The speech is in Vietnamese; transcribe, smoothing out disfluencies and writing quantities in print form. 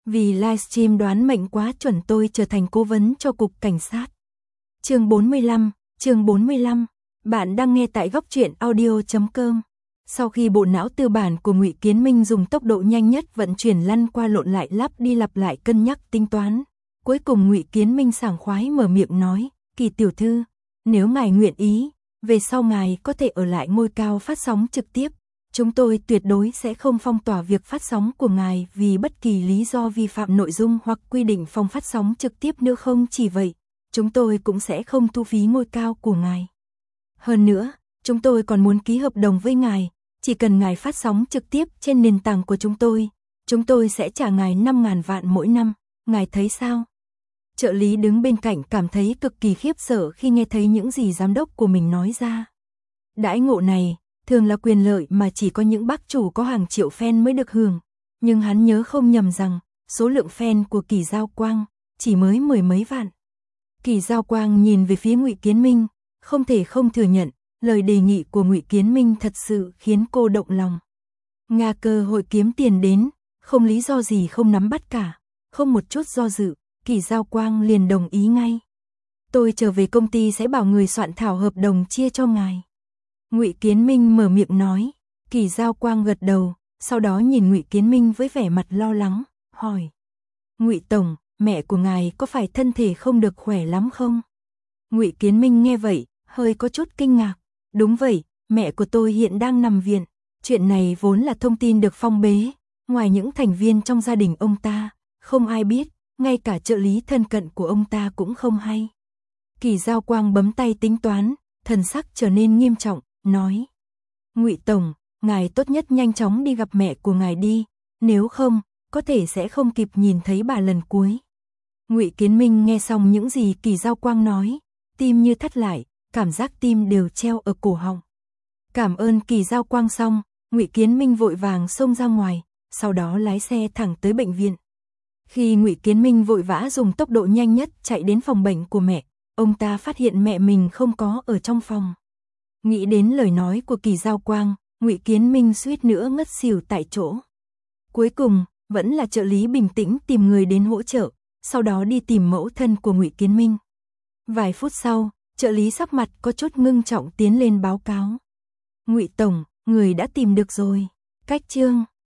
Vì livestream đoán mệnh quá chuẩn tôi trở thành cố vấn cho cục cảnh sát. Chương 45, bạn đang nghe tại góc truyện audio.com. Sau khi bộ não tư bản của Ngụy Kiến Minh dùng tốc độ nhanh nhất vận chuyển lăn qua lộn lại lắp đi lặp lại cân nhắc tính toán, cuối cùng Ngụy Kiến Minh sảng khoái mở miệng nói, Kỳ tiểu thư, nếu ngài nguyện ý, về sau ngài có thể ở lại ngôi cao phát sóng trực tiếp. Chúng tôi tuyệt đối sẽ không phong tỏa việc phát sóng của ngài vì bất kỳ lý do vi phạm nội dung hoặc quy định phòng phát sóng trực tiếp nữa. Không chỉ vậy, chúng tôi cũng sẽ không thu phí ngôi cao của ngài. Hơn nữa, chúng tôi còn muốn ký hợp đồng với ngài, chỉ cần ngài phát sóng trực tiếp trên nền tảng của chúng tôi sẽ trả ngài 5.000 vạn mỗi năm, ngài thấy sao? Trợ lý đứng bên cạnh cảm thấy cực kỳ khiếp sợ khi nghe thấy những gì giám đốc của mình nói ra. Đãi ngộ này thường là quyền lợi mà chỉ có những bác chủ có hàng triệu fan mới được hưởng, nhưng hắn nhớ không nhầm rằng số lượng fan của Kỳ Giao Quang chỉ mới 10 mấy vạn. Kỳ Giao Quang nhìn về phía Ngụy Kiến Minh, không thể không thừa nhận, lời đề nghị của Ngụy Kiến Minh thật sự khiến cô động lòng. Nga cơ hội kiếm tiền đến, không lý do gì không nắm bắt cả, không một chút do dự, Kỳ Giao Quang liền đồng ý ngay. Tôi trở về công ty sẽ bảo người soạn thảo hợp đồng chia cho ngài. Ngụy Kiến Minh mở miệng nói. Kỳ Giao Quang gật đầu, sau đó nhìn Ngụy Kiến Minh với vẻ mặt lo lắng, hỏi: Ngụy tổng, mẹ của ngài có phải thân thể không được khỏe lắm không? Ngụy Kiến Minh nghe vậy, hơi có chút kinh ngạc. Đúng vậy, mẹ của tôi hiện đang nằm viện. Chuyện này vốn là thông tin được phong bế, ngoài những thành viên trong gia đình ông ta, không ai biết, ngay cả trợ lý thân cận của ông ta cũng không hay. Kỳ Giao Quang bấm tay tính toán, thần sắc trở nên nghiêm trọng, nói: Ngụy tổng, ngài tốt nhất nhanh chóng đi gặp mẹ của ngài đi, nếu không, có thể sẽ không kịp nhìn thấy bà lần cuối. Ngụy Kiến Minh nghe xong những gì Kỳ Giao Quang nói, tim như thắt lại, cảm giác tim đều treo ở cổ họng. Cảm ơn Kỳ Giao Quang xong, Ngụy Kiến Minh vội vàng xông ra ngoài, sau đó lái xe thẳng tới bệnh viện. Khi Ngụy Kiến Minh vội vã dùng tốc độ nhanh nhất chạy đến phòng bệnh của mẹ, ông ta phát hiện mẹ mình không có ở trong phòng. Nghĩ đến lời nói của Kỳ Giao Quang, Ngụy Kiến Minh suýt nữa ngất xỉu tại chỗ. Cuối cùng, vẫn là trợ lý bình tĩnh tìm người đến hỗ trợ, sau đó đi tìm mẫu thân của Ngụy Kiến Minh. Vài phút sau, trợ lý sắc mặt có chút ngưng trọng tiến lên báo cáo. Ngụy tổng, người đã tìm được rồi. Cách chương